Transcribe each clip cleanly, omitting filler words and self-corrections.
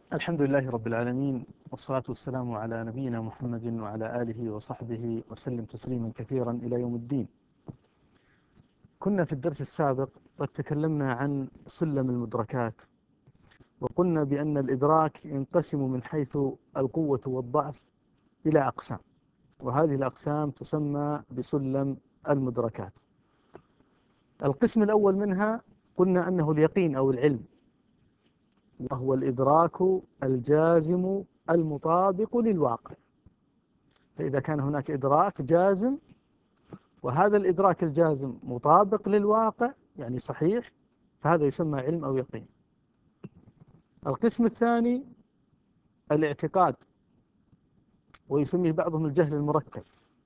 الحمد لله رب العالمين، والصلاة والسلام على نبينا محمد وعلى آله وصحبه وسلم تسليما كثيرا إلى يوم الدين. كنا في الدرس السابق قد تكلمنا عن سلم المدركات، وقلنا بأن الإدراك ينقسم من حيث القوة والضعف إلى أقسام، وهذه الأقسام تسمى بسلم المدركات. القسم الأول منها قلنا أنه اليقين أو العلم، وهو الإدراك الجازم المطابق للواقع. فإذا كان هناك إدراك جازم، وهذا الإدراك الجازم مطابق للواقع يعني صحيح، فهذا يسمى علم أو يقين. القسم الثاني الاعتقاد، ويسميه بعضهم الجهل المركب،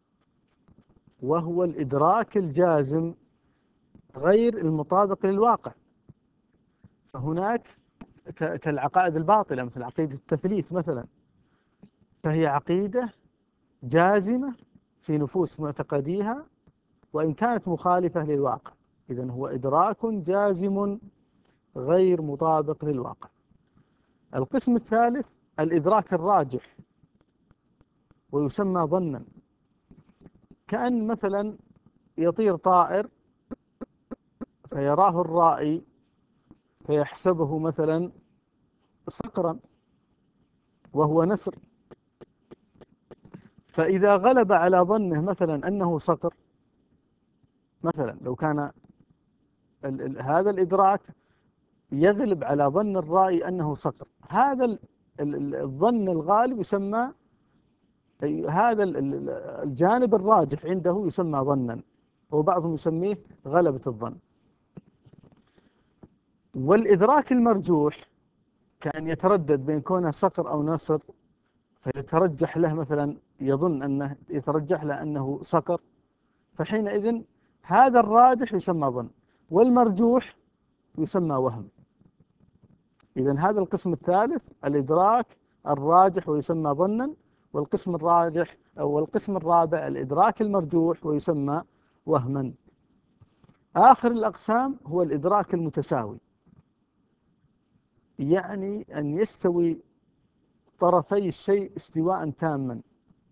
وهو الإدراك الجازم غير المطابق للواقع. فهناك كالعقائد الباطلة مثل عقيدة التثليث مثلا، فهي عقيدة جازمة في نفوس معتقديها وإن كانت مخالفة للواقع، إذن هو إدراك جازم غير مطابق للواقع. القسم الثالث الإدراك الراجح، ويسمى ظنا، كأن مثلا يطير طائر فيراه الرائي فيحسبه مثلا صقرا وهو نسر، فإذا غلب على ظنه مثلا أنه صقر، مثلا لو كان هذا الإدراك يغلب على ظن الرائي أنه صقر، هذا الظن الغالب يسمى، هذا الجانب الراجح عنده يسمى ظنا، وبعضهم يسميه غلبة الظن. والإدراك المرجوح كان يتردد بين كونه صقر أو نسر، فيترجح له مثلا يظن أنه يترجح له أنه صقر، فحينئذ هذا الراجح يسمى ظن، والمرجوح يسمى وهم. إذن هذا القسم الثالث الإدراك الراجح ويسمى ظنا، والقسم الراجح أو القسم الرابع الإدراك المرجوح ويسمى وهما. آخر الأقسام هو الإدراك المتساوي، يعني أن يستوي طرفي الشيء استواء تاما،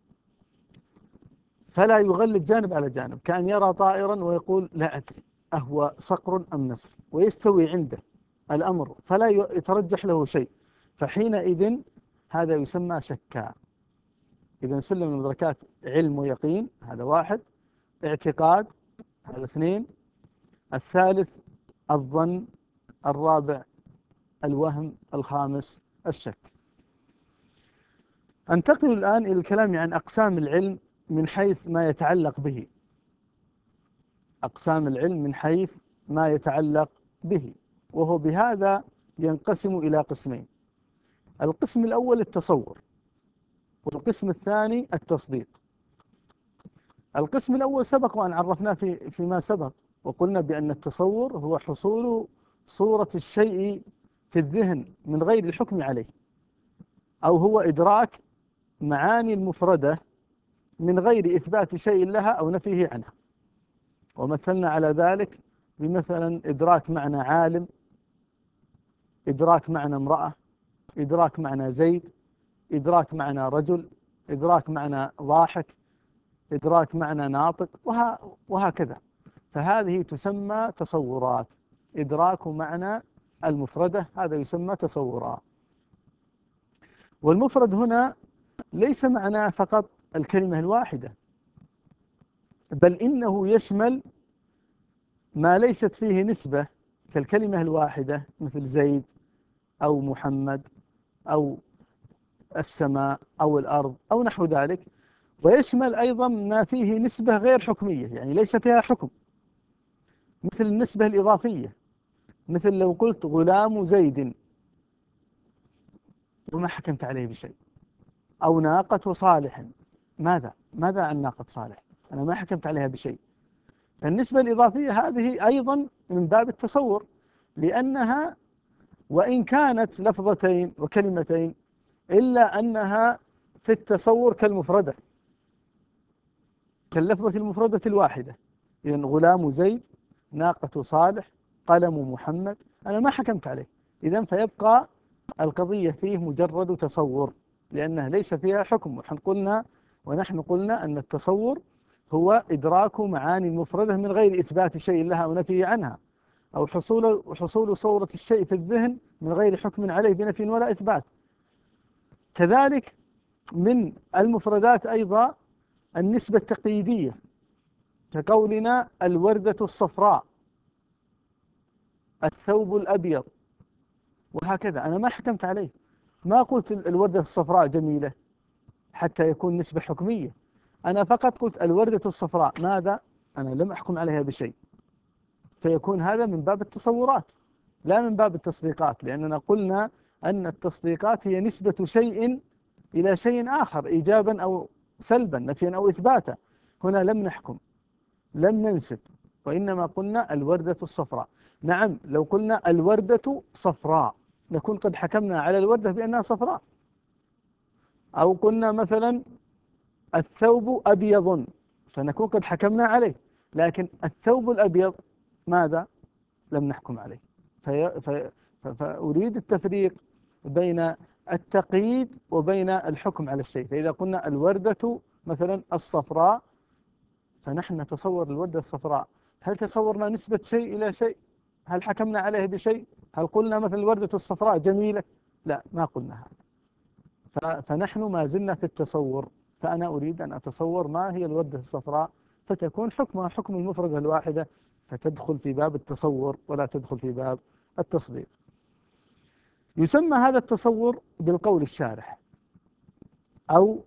فلا يغلب جانب على جانب، كأن يرى طائرا ويقول لا أدري أهو صقر أم نسر، ويستوي عنده الأمر فلا يترجح له شيء، فحينئذ هذا يسمى شكا. إذا سلم المدركات علم ويقين، هذا واحد، اعتقاد، هذا اثنين، الثالث الظن، الرابع الوهم، الخامس الشك. أنتقل الآن إلى الكلام عن أقسام العلم من حيث ما يتعلق به. أقسام العلم من حيث ما يتعلق به، وهو بهذا ينقسم إلى قسمين: القسم الأول التصور، والقسم الثاني التصديق. القسم الأول سبق وأن عرفناه فيما سبق، وقلنا بأن التصور هو حصول صورة الشيء في الذهن من غير الحكم عليه، أو هو إدراك معاني المفردة من غير إثبات شيء لها أو نفيه عنها. ومثلنا على ذلك بمثلا إدراك معنى عالم، إدراك معنى امرأة، إدراك معنى زيد، إدراك معنى رجل، إدراك معنى ضاحك، إدراك معنى ناطق، وهكذا. فهذه تسمى تصورات. إدراك معنى المفردة هذا يسمى تصورات. والمفرد هنا ليس معناه فقط الكلمة الواحدة، بل إنه يشمل ما ليست فيه نسبة كالكلمة الواحدة مثل زيد أو محمد أو السماء أو الأرض أو نحو ذلك، ويشمل أيضا ما فيه نسبة غير حكمية، يعني ليس فيها حكم، مثل النسبة الإضافية، مثل لو قلت غلام زيد وما حكمت عليه بشيء، أو ناقة صالح، ماذا عن ناقة صالح؟ أنا ما حكمت عليها بشيء. فالنسبة الإضافية هذه أيضا من باب التصور، لأنها وإن كانت لفظتين وكلمتين إلا أنها في التصور كالمفردة، كاللفظة المفردة الواحدة. إذن غلام زيد، ناقة صالح، قلم محمد، أنا ما حكمت عليه، إذن فيبقى القضية فيه مجرد تصور، لأنها ليس فيها حكم. ونحن قلنا أن التصور هو إدراك معاني مفردة من غير إثبات شيء لها أو نفيه عنها، أو حصول صورة الشيء في الذهن من غير حكم عليه بنفي ولا إثبات. كذلك من المفردات أيضا النسبة التقييدية، كقولنا الوردة الصفراء، الثوب الأبيض، وهكذا. أنا ما حكمت عليه، ما قلت الوردة الصفراء جميلة حتى يكون نسبة حكمية. أنا فقط قلت الوردة الصفراء، ماذا؟ أنا لم أحكم عليها بشيء، فيكون هذا من باب التصورات لا من باب التصديقات، لأننا قلنا أن التصديقات هي نسبة شيء إلى شيء آخر، إيجابا أو سلبا، نفيا أو إثباتا. هنا لم نحكم، لم ننسب، وإنما قلنا الوردة الصفراء. نعم، لو قلنا الوردة صفراء نكون قد حكمنا على الوردة بأنها صفراء، أو قلنا مثلا الثوب أبيض فنكون قد حكمنا عليه. لكن الثوب الأبيض ماذا؟ لم نحكم عليه. فأريد التفريق بين التقييد وبين الحكم على الشيء. فإذا قلنا الوردة مثلا الصفراء، فنحن نتصور الوردة الصفراء، هل تصورنا نسبة شيء إلى شيء؟ هل حكمنا عليه بشيء؟ هل قلنا مثلا الوردة الصفراء جميلة؟ لا، ما قلنا هذا. فنحن ما زلنا في التصور. فأنا أريد أن أتصور ما هي الوردة الصفراء، فتكون حكمها حكم المفردة الواحدة، فتدخل في باب التصور ولا تدخل في باب التصديق. يسمى هذا التصور بالقول الشارح، أو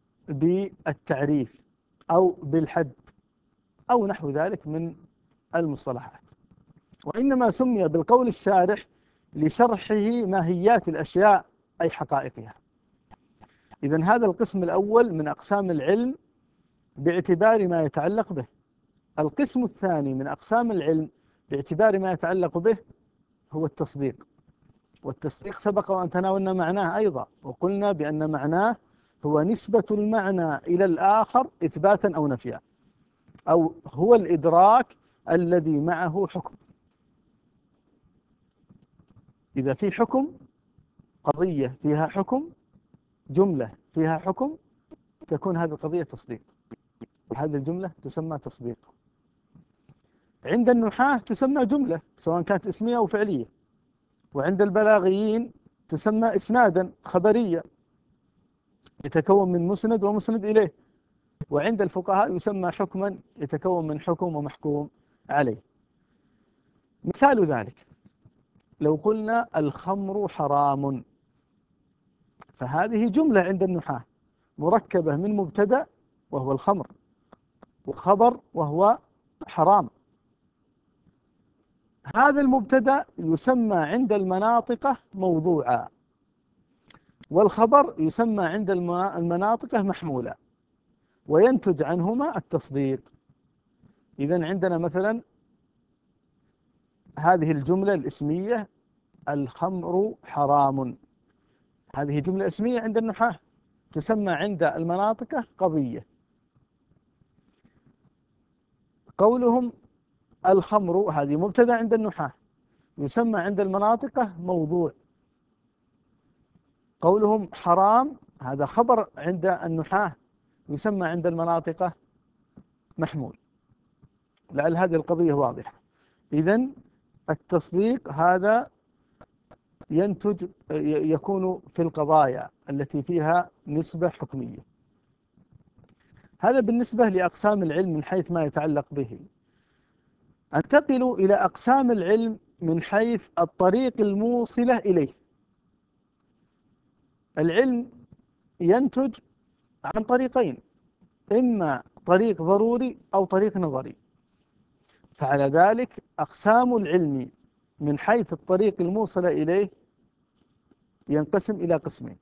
بالتعريف، أو بالحد، أو نحو ذلك من المصطلحات. وإنما سمي بالقول الشارح لشرحه ماهيات الأشياء، أي حقائقها. إذن هذا القسم الأول من أقسام العلم باعتبار ما يتعلق به. القسم الثاني من أقسام العلم باعتبار ما يتعلق به هو التصديق. والتصديق سبق وأن تناولنا معناه أيضا، وقلنا بأن معناه هو نسبة المعنى إلى الآخر إثباتا أو نفيا، أو هو الإدراك الذي معه حكم. إذا في حكم، قضية فيها حكم، جملة فيها حكم، تكون هذه القضية تصديق، وهذه الجملة تسمى تصديق. عند النحاة تسمى جملة سواء كانت اسمية أو فعلية، وعند البلاغيين تسمى إسنادا خبرية يتكون من مسند ومسند إليه، وعند الفقهاء يسمى حكما يتكون من حكم ومحكوم عليه. مثال ذلك لو قلنا الخمر حرام، فهذه جملة عند النحاة مركبة من مبتدأ وهو الخمر، وخبر وهو حرام. هذا المبتدأ يسمى عند المناطق موضوعا، والخبر يسمى عند المناطق محمولا، وينتج عنهما التصديق. إذن عندنا مثلا هذه الجملة الاسمية الخمر حرام، هذه جملة اسمية عند النحاة، تسمى عند المناطق قضية. قولهم الخمر هذه مبتدأ عند النحاة، يسمى عند المناطق موضوع. قولهم حرام هذا خبر عند النحاة، يسمى عند المناطق محمول. لعل هذه القضية واضحة. إذن التصديق هذا يكون في القضايا التي فيها نسبة حكمية. هذا بالنسبة لأقسام العلم من حيث ما يتعلق به. أنتقل إلى أقسام العلم من حيث الطريق الموصلة إليه. العلم ينتج عن طريقين، إما طريق ضروري أو طريق نظري. فعلى ذلك أقسام العلم من حيث الطريق الموصل إليه ينقسم إلى قسمين.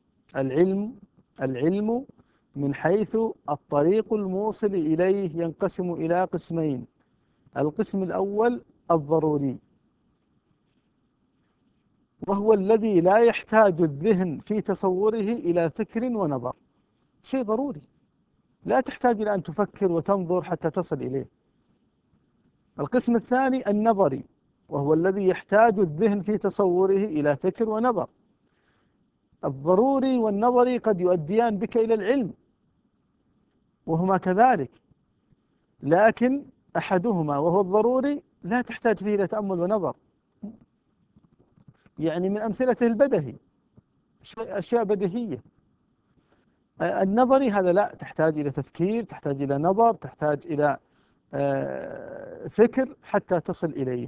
العلم من حيث الطريق الموصل إليه ينقسم إلى قسمين. القسم الأول الضروري، وهو الذي لا يحتاج الذهن في تصوره إلى فكر ونظر، شيء ضروري لا تحتاج إلى أن تفكر وتنظر حتى تصل إليه. القسم الثاني النظري، وهو الذي يحتاج الذهن في تصوره إلى فكر ونظر. الضروري والنظري قد يؤديان بك إلى العلم وهما كذلك، لكن أحدهما وهو الضروري لا تحتاج فيه إلى تأمل ونظر. يعني من أمثلته البدهي، أشياء بديهية. النظري هذا لا، تحتاج إلى تفكير، تحتاج إلى نظر، تحتاج إلى فكر حتى تصل إليه.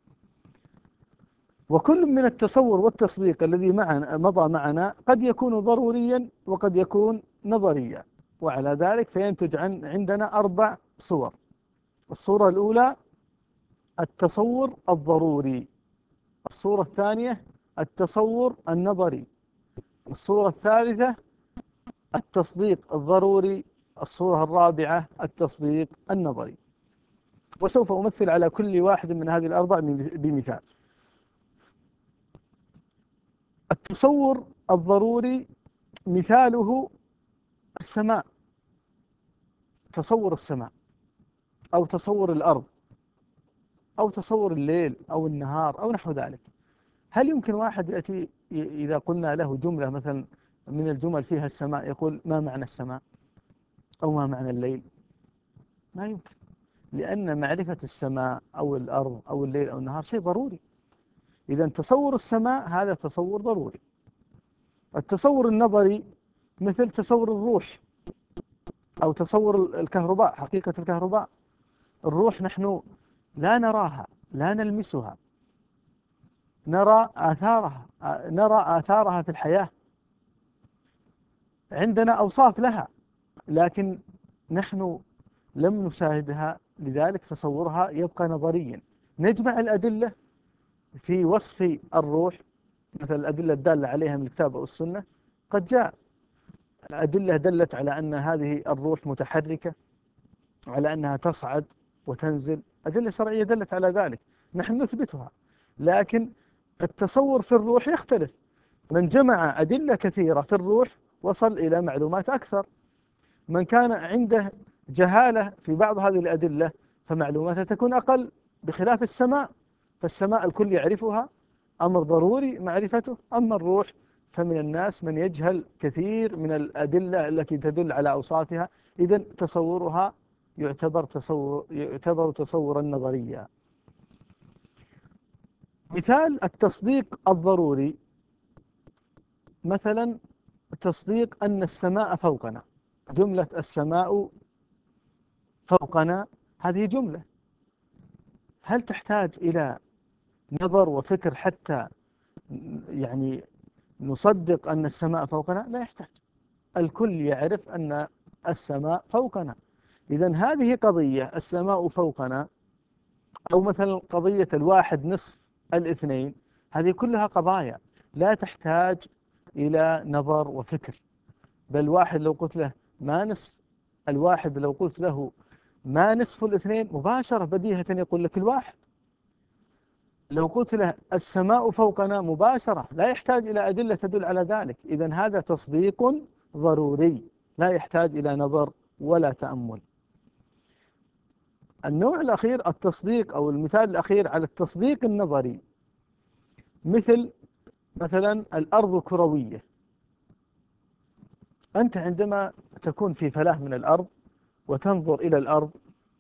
وكل من التصور والتصديق الذي مضى معنا قد يكون ضروريا وقد يكون نظريا، وعلى ذلك فينتج عندنا 4 صور. الصورة الأولى التصور الضروري، الصورة الثانية التصور النظري، الصورة الثالثة التصديق الضروري، الصورة الرابعة التصديق النظري. وسوف أمثل على كل واحد من هذه ال4 بمثال. التصور الضروري مثاله السماء، تصور السماء أو تصور الأرض أو تصور الليل أو النهار أو نحو ذلك. هل يمكن واحد يأتي إذا قلنا له جملة مثلا من الجمل فيها السماء يقول ما معنى السماء أو ما معنى الليل؟ ما يمكن، لأن معرفة السماء أو الأرض أو الليل أو النهار شيء ضروري. إذا تصور السماء هذا تصور ضروري. التصور النظري مثل تصور الروح أو تصور الكهرباء، حقيقة الكهرباء. الروح نحن لا نراها، لا نلمسها، نرى آثارها في الحياة، عندنا أوصاف لها، لكن نحن لم نشاهدها، لذلك تصورها يبقى نظريا. نجمع الأدلة في وصف الروح، مثل الأدلة الدالة عليها من الكتاب أو السنة. قد جاء أدلة دلت على أن هذه الروح متحركة، على أنها تصعد وتنزل، أدلة شرعية دلت على ذلك، نحن نثبتها. لكن التصور في الروح يختلف. من جمع أدلة كثيرة في الروح وصل إلى معلومات أكثر. من كان عنده جهالة في بعض هذه الأدلة فمعلوماته تكون أقل، بخلاف السماء. فالسماء الكل يعرفها، أمر ضروري معرفته. أما الروح فمن الناس من يجهل كثير من الأدلة التي تدل على أوصافها، إذن تصورها يعتبر تصورا نظريا. مثال التصديق الضروري، مثلا تصديق أن السماء فوقنا. جملة السماء فوقنا هذه جملة، هل تحتاج إلى نظر وفكر حتى يعني نصدق أن السماء فوقنا؟ لا يحتاج، الكل يعرف أن السماء فوقنا. إذن هذه قضية السماء فوقنا، أو مثلا قضية الواحد نصف الاثنين، هذه كلها قضايا لا تحتاج إلى نظر وفكر. بل واحد لو قلت له ما نصف الواحد، لو قلت له ما نصف الاثنين، مباشرة بديهة يقول لك الواحد. لو قلت له السماء فوقنا، مباشرة لا يحتاج إلى أدلة تدل على ذلك. إذن هذا تصديق ضروري لا يحتاج إلى نظر ولا تأمل. النوع الأخير التصديق، أو المثال الأخير على التصديق النظري، مثلا الأرض كروية. أنت عندما تكون في فلاة من الأرض وتنظر إلى الأرض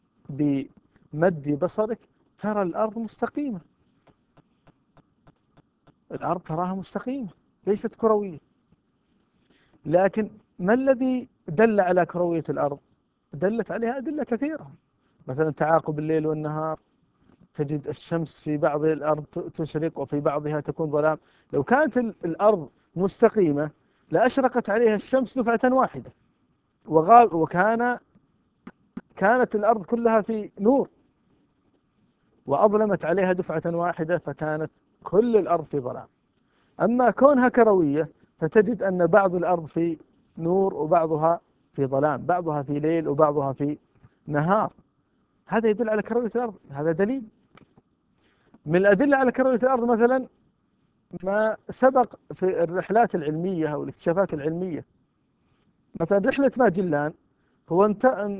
بمد بصرك ترى الأرض مستقيمة، الأرض تراها مستقيمة ليست كروية. لكن ما الذي دل على كروية الأرض؟ دلت عليها أدلة كثيرة، مثلا تعاقب الليل والنهار، تجد الشمس في بعض الأرض تشرق وفي بعضها تكون ظلام. لو كانت الأرض مستقيمة لأشرقت عليها الشمس دفعة واحدة، كانت الأرض كلها في نور، وأظلمت عليها دفعة واحدة فكانت كل الأرض في ظلام. أما كونها كروية فتجد أن بعض الأرض في نور وبعضها في ظلام، بعضها في ليل وبعضها في نهار. هذا يدل على كروية الأرض، هذا دليل من الأدلة على كروية الأرض. مثلا ما سبق في الرحلات العلمية أو الاكتشافات العلمية، مثلا رحلة ماجلان. هو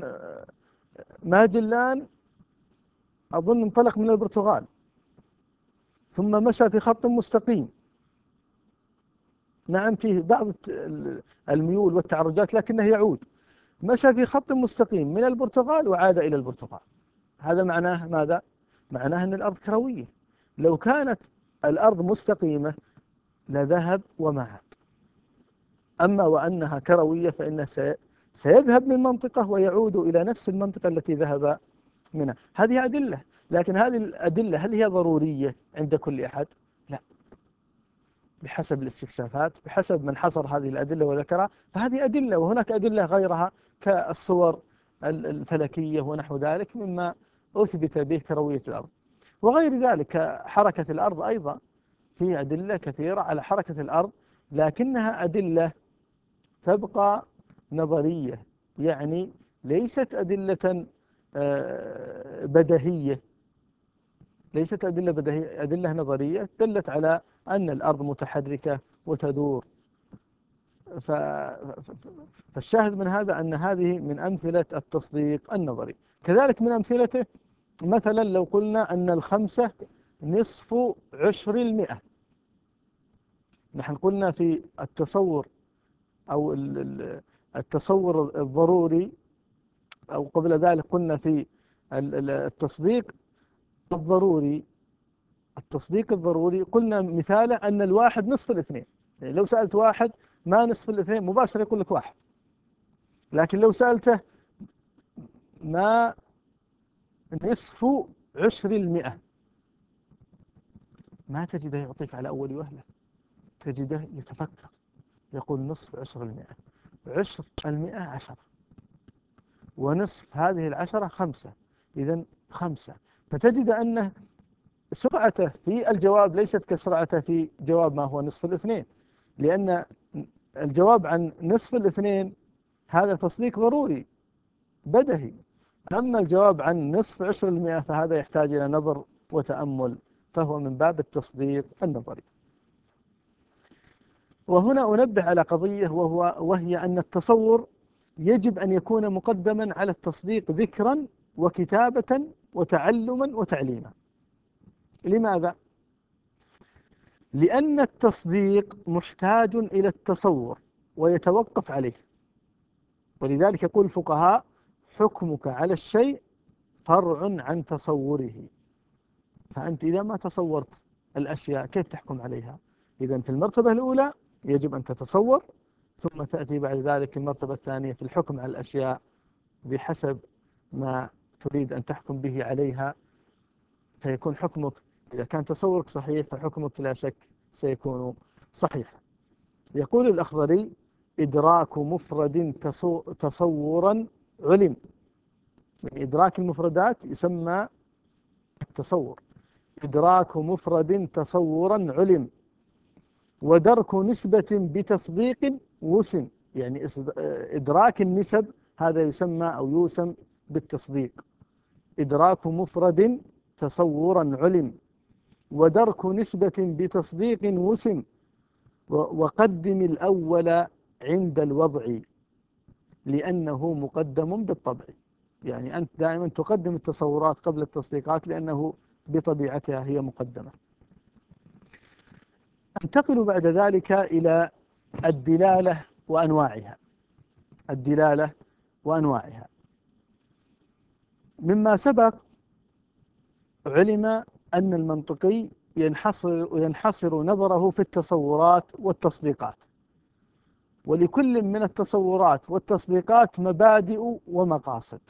ماجلان أظن انطلق من البرتغال ثم مشى في خط مستقيم نعم فيه بعض الميول والتعرجات لكنه يعود، مشى في خط مستقيم من البرتغال وعاد إلى البرتغال. هذا معناه ماذا؟ معناه أن الأرض كروية. لو كانت الأرض مستقيمة لذهب وما عاد. أما وأنها كروية فإنه سيذهب من منطقة ويعود إلى نفس المنطقة التي ذهب منها. هذه أدلة، لكن هذه الأدلة هل هي ضرورية عند كل أحد؟ لا، بحسب الاستكشافات، بحسب من حصر هذه الأدلة وذكرها، فهذه أدلة، وهناك أدلة غيرها كالصور الفلكية ونحو ذلك مما أثبت به كروية الأرض. وغير ذلك حركة الأرض أيضا في أدلة كثيرة على حركة الأرض، لكنها أدلة تبقى نظرية، يعني ليست أدلة بديهية، ليست أدلة بديهية، أدلة نظرية دلت على أن الأرض متحركة وتدور. فالشاهد من هذا أن هذه من أمثلة التصديق النظري. كذلك من أمثلته مثلا لو قلنا أن الخمسة نصف عشر المئة. نحن قلنا في التصور أو التصور الضروري، أو قبل ذلك قلنا في التصديق الضروري، التصديق الضروري قلنا مثاله أن الواحد نصف الاثنين. يعني لو سألت واحد ما نصف الاثنين مباشرة يقول لك واحد، لكن لو سألته ما نصف عشر المئة ما تجده يعطيك على أول وهلة، تجده يتفكر يقول نصف عشر المئة. عشر المئة 10، ونصف هذه 10 5، إذن 5. فتجد أن سرعته في الجواب ليست كسرعته في جواب ما هو نصف الاثنين، لأن الجواب عن نصف الاثنين هذا تصديق ضروري بدهي، أما الجواب عن نصف عشر المئة فهذا يحتاج إلى نظر وتأمل، فهو من باب التصديق النظري. وهنا أنبه على قضية وهي أن التصور يجب أن يكون مقدما على التصديق ذكرا وكتابة وتعلما وتعليما. لماذا؟ لأن التصديق محتاج إلى التصور ويتوقف عليه، ولذلك يقول الفقهاء حكمك على الشيء فرع عن تصوره. فأنت إذا ما تصورت الأشياء كيف تحكم عليها؟ إذن في المرتبة الأولى يجب أن تتصور، ثم تأتي بعد ذلك المرتبة الثانية في الحكم على الأشياء بحسب ما تريد أن تحكم به عليها، فيكون حكمك إذا كان تصورك صحيح فحكمك لا شك سيكون صحيح. يقول الأخضري إدراك مفرد تصورا علم. من إدراك المفردات يسمى التصور. إدراك مفرد تصورا علم، ودرك نسبة بتصديق وسم. يعني إدراك النسب هذا يسمى أو يوسم بالتصديق. إدراك مفرد تصورا علم، ودرك نسبة بتصديق وسم، وقدم الأول عند الوضع لأنه مقدم بالطبع. يعني أنت دائما تقدم التصورات قبل التصديقات لأنه بطبيعتها هي مقدمة. انتقل بعد ذلك إلى الدلالة وأنواعها. الدلالة وأنواعها مما سبق علم أن المنطقي ينحصر نظره في التصورات والتصديقات، ولكل من التصورات والتصديقات مبادئ ومقاصد.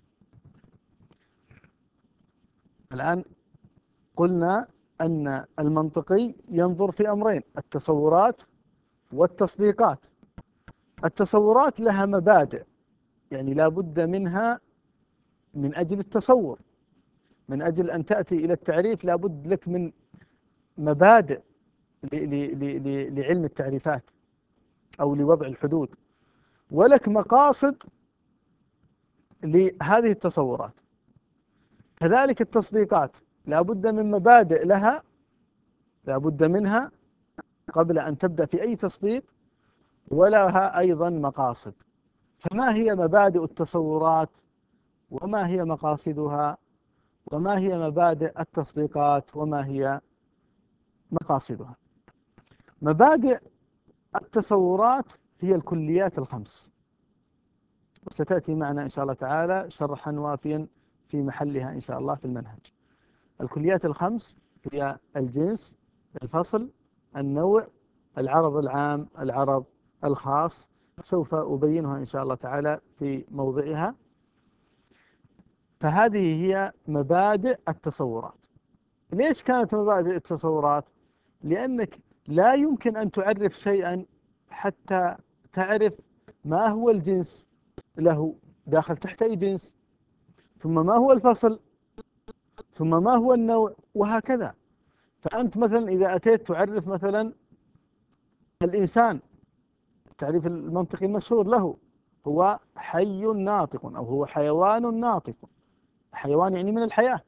الآن قلنا أن المنطقي ينظر في أمرين: التصورات والتصديقات. التصورات لها مبادئ، يعني لا بد منها من أجل التصور، من أجل أن تأتي إلى التعريف لا بد لك من مبادئ لعلم التعريفات أو لوضع الحدود، ولك مقاصد لهذه التصورات. كذلك التصديقات لا بد من مبادئ لها، لا بد منها قبل أن تبدأ في أي تصديق، ولها أيضا مقاصد. فما هي مبادئ التصورات، وما هي مقاصدها، وما هي مبادئ التصديقات، وما هي مقاصدها؟ مبادئ التصورات هي الكليات الخمس، وستأتي معنا إن شاء الله تعالى شرحا وافيا في محلها إن شاء الله في المنهج. الكليات الخمس هي الجنس، الفصل، النوع، العرض العام، العرض الخاص. سوف أبينها إن شاء الله تعالى في موضعها. فهذه هي مبادئ التصورات. ليش كانت مبادئ التصورات؟ لأنك لا يمكن أن تعرف شيئا حتى تعرف ما هو الجنس له داخل تحت أي جنس، ثم ما هو الفصل، ثم ما هو النوع، وهكذا. فأنت مثلا إذا أتيت تعرف مثلا الإنسان، التعريف المنطقي المشهور له هو حي ناطق أو هو حيوان ناطق. حيوان يعني من الحياة،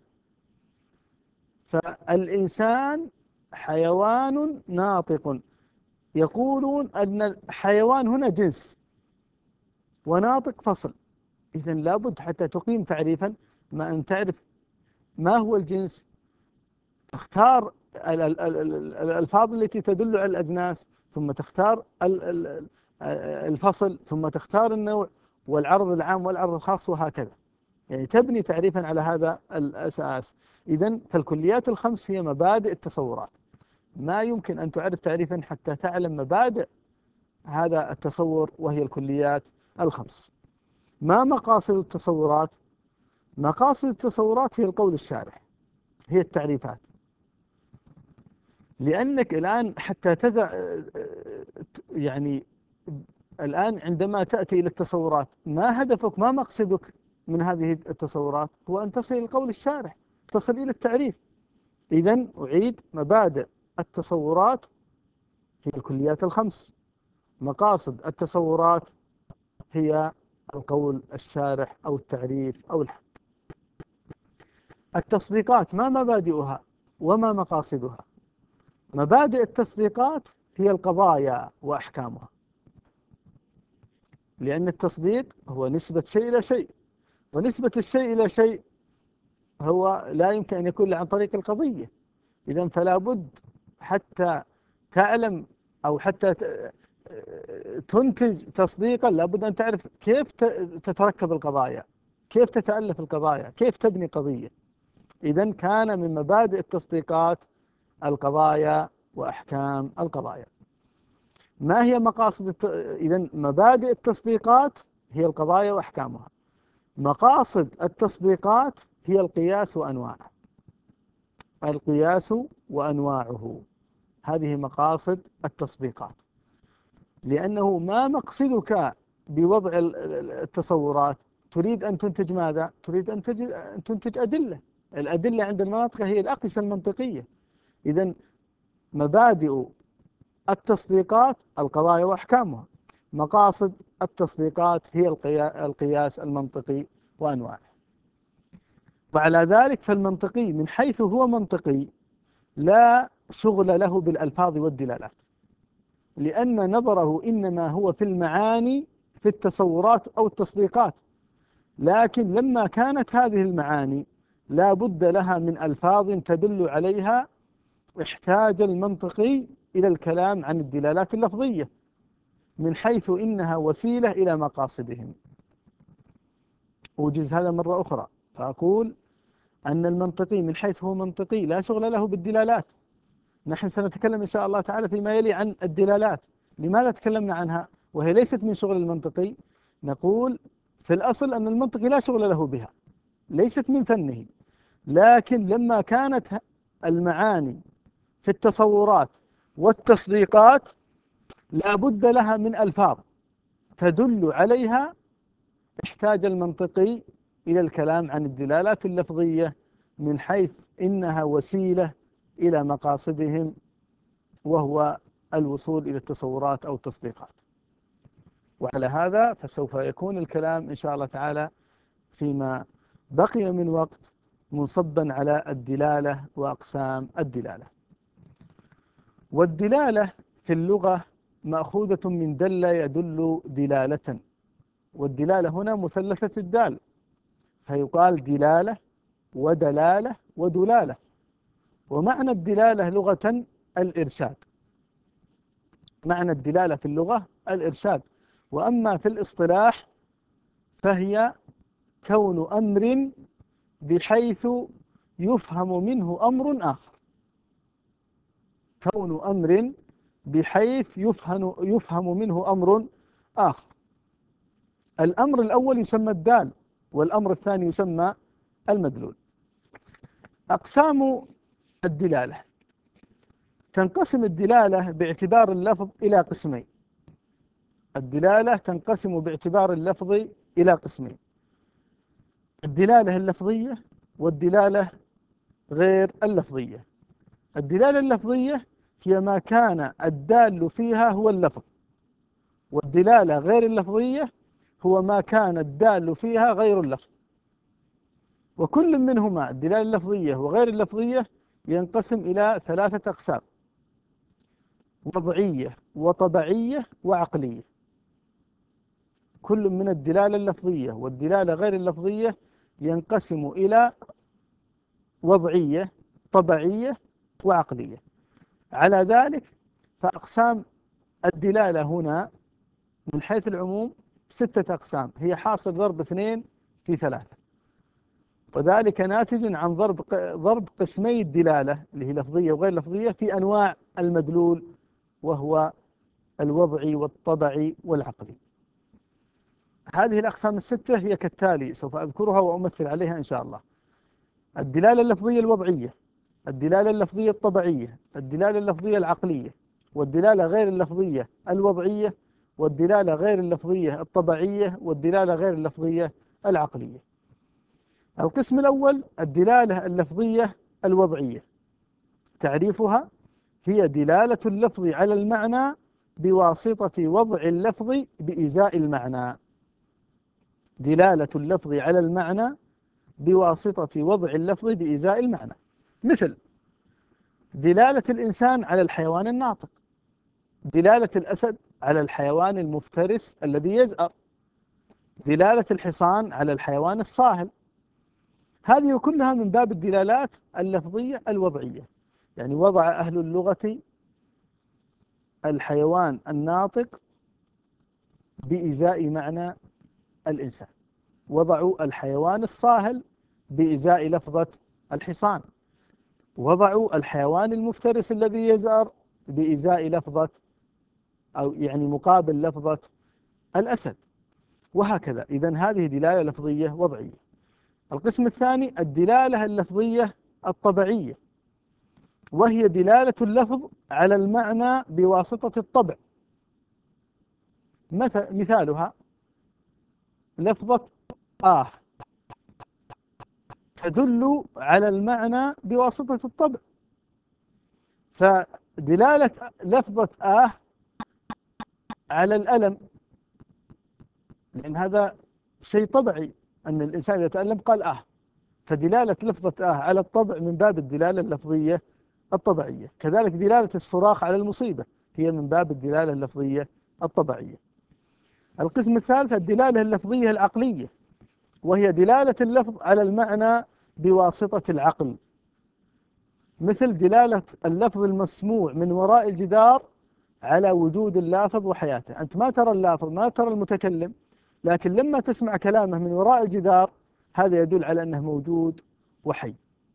فالإنسان حيوان ناطق. يقولون أن الحيوان هنا جنس وناطق فصل. إذن لابد حتى تقيم تعريفا ما أن تعرف ما هو الجنس، تختار الألفاظ التي تدل على الأجناس، ثم تختار الفصل، ثم تختار النوع والعرض العام والعرض الخاص، وهكذا. يعني تبني تعريفا على هذا الأساس. إذن فالكليات الخمس هي مبادئ التصورات. ما يمكن أن تعرف تعريفا حتى تعلم مبادئ هذا التصور، وهي الكليات الخمس. ما مقاصد التصورات؟ مقاصد التصورات هي القول الشارح، هي التعريفات. لأنك الآن حتى تدع يعني الآن عندما تأتي إلى التصورات، ما هدفك، ما مقصدك من هذه التصورات؟ هو أن تصل إلى القول الشارح، تصل إلى التعريف. إذن أعيد: مبادئ التصورات هي الكليات الخمس، مقاصد التصورات هي القول الشارح أو التعريف أو الحد. التصديقات ما مبادئها وما مقاصدها؟ مبادئ التصديقات هي القضايا وأحكامها، لأن التصديق هو نسبة شيء إلى شيء، ونسبة الشيء إلى شيء هو لا يمكن أن يكون عن طريق القضية. إذن فلا بد حتى تعلم أو حتى تنتج تصديقا، لابد أن تعرف كيف تتركب القضايا، كيف تتألف القضايا، كيف تبني قضية. إذن كان من مبادئ التصديقات القضايا وأحكام القضايا. ما هي مقاصد إذن مبادئ التصديقات هي القضايا وأحكامها. مقاصد التصديقات هي القياس وأنواعه. القياس وأنواعه هذه مقاصد التصديقات. لأنه ما مقصدك بوضع التصورات؟ تريد أن تنتج ماذا؟ تريد أن تنتج أدلة. الأدلة عند المناطق هي الأقيسة المنطقية. إذن مبادئ التصديقات القضايا وأحكامها. مقاصد التصديقات هي القياس المنطقي وأنواعه. وعلى ذلك فالمنطقي من حيث هو منطقي لا شغل له بالألفاظ والدلالات، لأن نظره إنما هو في المعاني، في التصورات أو التصديقات. لكن لما كانت هذه المعاني لا بد لها من ألفاظ تدل عليها، احتاج المنطقي إلى الكلام عن الدلالات اللفظية، من حيث إنها وسيلة إلى مقاصدهم. أوجز هذا مرة أخرى فأقول أن المنطقي من حيث هو منطقي لا شغل له بالدلالات. نحن سنتكلم إن شاء الله تعالى فيما يلي عن الدلالات. لماذا تكلمنا عنها وهي ليست من شغل المنطقي؟ نقول في الأصل أن المنطقي لا شغل له بها، ليست من فنه. لكن لما كانت المعاني في التصورات والتصديقات لا بد لها من ألفاظ تدل عليها، احتاج المنطقي إلى الكلام عن الدلالات اللفظية، من حيث إنها وسيلة إلى مقاصدهم، وهو الوصول إلى التصورات أو التصديقات. وعلى هذا فسوف يكون الكلام إن شاء الله تعالى فيما بقي من وقت منصبا على الدلالة وأقسام الدلالة. والدلالة في اللغة مأخوذة من دل يدل دلالة، والدلالة هنا مثلثة الدال، فيقال دلالة ودلالة ودلالة. ومعنى الدلالة لغة الإرشاد، معنى الدلالة في اللغة الإرشاد، وأما في الاصطلاح فهي كون أمر بحيث يفهم منه أمر آخر. كون أمر بحيث يفهم منه أمر آخر. الأمر الأول يسمى الدال، والأمر الثاني يسمى المدلول. أقسام الدلالة: تنقسم الدلالة باعتبار اللفظ إلى قسمين. الدلالة تنقسم باعتبار اللفظ إلى قسمين: الدلالة اللفظية والدلالة غير اللفظية. الدلالة اللفظية هي ما كان الدال فيها هو اللفظ، والدلالة غير اللفظية هو ما كان الدال فيها غير اللفظ. وكل منهما، الدلالة اللفظية وغير اللفظية، ينقسم إلى ثلاثة أقسام: وضعية وطبعية وعقلية. كل من الدلالة اللفظية والدلالة غير اللفظية ينقسم إلى وضعية، طبعية، وعقلية. على ذلك فأقسام الدلالة هنا من حيث العموم 6 أقسام، هي حاصل ضرب 2 في 3، وذلك ناتج عن ضرب قسمي الدلالة اللي هي لفظية وغير لفظية في أنواع المدلول، وهو الوضعي والطبعي والعقلي. هذه الأقسام ال6 هي كالتالي، سوف أذكرها وأمثل عليها إن شاء الله: الدلالة اللفظية الوضعية، الدلالة اللفظية الطبعية، الدلالة اللفظية العقلية، والدلالة غير اللفظية الوضعية، والدلالة غير اللفظية الطبعية، والدلالة غير اللفظية العقلية. القسم الأول الدلالة اللفظية الوضعية. تعريفها: هي دلالة اللفظ على المعنى بواسطة وضع اللفظ بإزاء المعنى. دلالة اللفظ على المعنى بواسطة وضع اللفظ بإزاء المعنى، مثل دلالة الإنسان على الحيوان الناطق، دلالة الأسد على الحيوان المفترس الذي يزأر، دلالة الحصان على الحيوان الصاهل. هذه كلها من باب الدلالات اللفظية الوضعية. يعني وضع أهل اللغة الحيوان الناطق بإزاء معنى الإنسان، وضعوا الحيوان الصاهل بإزاء لفظة الحصان، وضعوا الحيوان المفترس الذي يزأر بإزاء لفظة أو يعني مقابل لفظة الأسد، وهكذا. إذن هذه دلالة لفظية وضعية. القسم الثاني الدلالة اللفظية الطبعية، وهي دلالة اللفظ على المعنى بواسطة الطبع. مثالها لفظة تدل على المعنى بواسطة الطبع. فدلالة لفظة على الألم، لأن هذا شيء طبعي أن الإنسان يتألم قال فدلالة لفظة على الطبع من باب الدلالة اللفظية الطبيعية. كذلك دلالة الصراخ على المصيبة هي من باب الدلالة اللفظية الطبيعية. القسم الثالث الدلالة اللفظية العقلية، وهي دلالة اللفظ على المعنى بواسطة العقل، مثل دلالة اللفظ المسموع من وراء الجدار على وجود اللافظ وحياته. أنت ما ترى اللافظ، ما ترى المتكلم، لكن لما تسمع كلامه من وراء الجدار هذا يدل على أنه موجود وحي.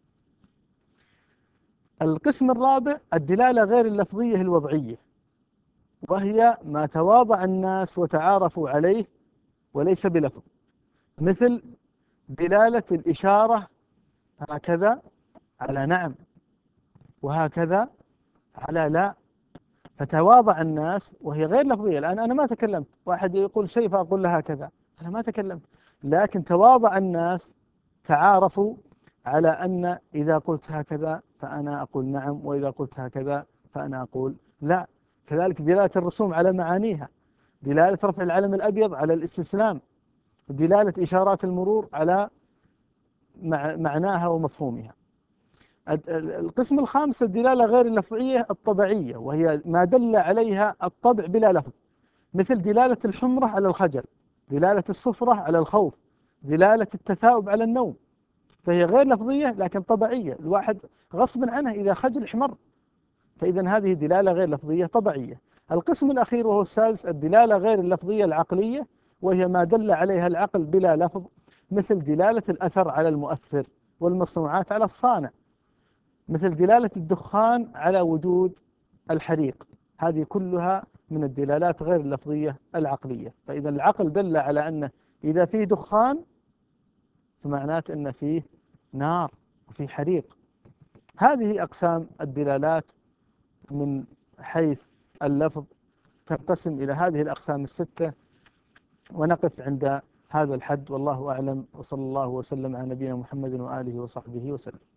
القسم الرابع الدلالة غير اللفظية الوضعية، وهي ما تواضع الناس وتعارفوا عليه وليس بلفظ، مثل دلالة الإشارة هكذا على نعم، وهكذا على لا، فتواضع الناس وهي غير لفظية. الآن أنا ما تكلمت، واحد يقول شيء فأقول له هكذا، أنا ما تكلمت، لكن تواضع الناس، تعارفوا على أن إذا قلت هكذا فأنا أقول نعم، وإذا قلت هكذا فأنا أقول لا. كذلك دلالة الرسوم على معانيها، دلالة رفع العلم الأبيض على الاستسلام، دلالة إشارات المرور على معناها ومفهومها. القسم الخامس الدلالة غير اللفظية الطبيعية، وهي ما دل عليها الطبع بلا لفظ، مثل دلالة الحمرة على الخجل، دلالة الصفرة على الخوف، دلالة التثاؤب على النوم، فهي غير لفظية لكن طبيعية، الواحد غصب عنه إذا خجل احمر، فإذا هذه دلالة غير لفظية طبيعية. القسم الأخير وهو السادس الدلالة غير اللفظية العقلية، وهي ما دل عليها العقل بلا لفظ، مثل دلالة الأثر على المؤثر والمصنوعات على الصانع، مثل دلالة الدخان على وجود الحريق. هذه كلها من الدلالات غير اللفظية العقلية. فإذا العقل دل على أن إذا فيه دخان فمعناته أن فيه نار وفيه حريق. هذه أقسام الدلالات من حيث اللفظ تنقسم إلى هذه الأقسام الستة، ونقف عند هذا الحد، والله أعلم، وصلى الله وسلم على نبينا محمد وآله وصحبه وسلم.